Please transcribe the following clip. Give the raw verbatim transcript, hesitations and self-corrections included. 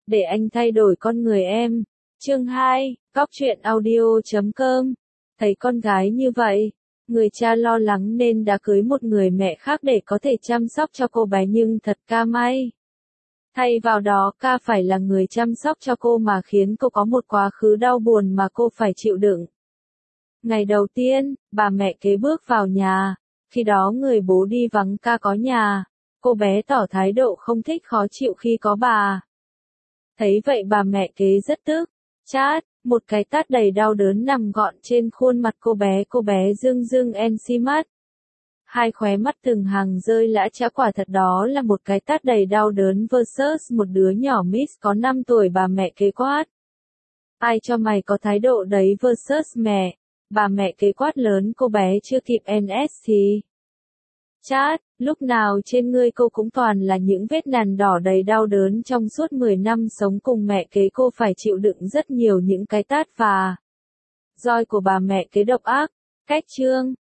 để anh thay đổi con người em. Chương hai, Cóc truyện audio chấm com. Thấy con gái như vậy, người cha lo lắng nên đã cưới một người mẹ khác để có thể chăm sóc cho cô bé, nhưng thật ca may. Thay vào đó ca phải là người chăm sóc cho cô mà khiến cô có một quá khứ đau buồn mà cô phải chịu đựng. Ngày đầu tiên, bà mẹ kế bước vào nhà, khi đó người bố đi vắng ca có nhà, cô bé tỏ thái độ không thích khó chịu khi có bà. Thấy vậy bà mẹ kế rất tức, chát, một cái tát đầy đau đớn nằm gọn trên khuôn mặt cô bé, cô bé rưng rưng en xi mắt. Hai khóe mắt từng hàng rơi lã chã, quả thật đó là một cái tát đầy đau đớn versus một đứa nhỏ miss có năm tuổi, bà mẹ kế quát. Ai cho mày có thái độ đấy versus mẹ, bà mẹ kế quát lớn, cô bé chưa kịp en ét thì. Chát, lúc nào trên ngươi cô cũng toàn là những vết nàn đỏ đầy đau đớn, trong suốt mười năm sống cùng mẹ kế cô phải chịu đựng rất nhiều những cái tát và roi của bà mẹ kế độc ác. Cách chương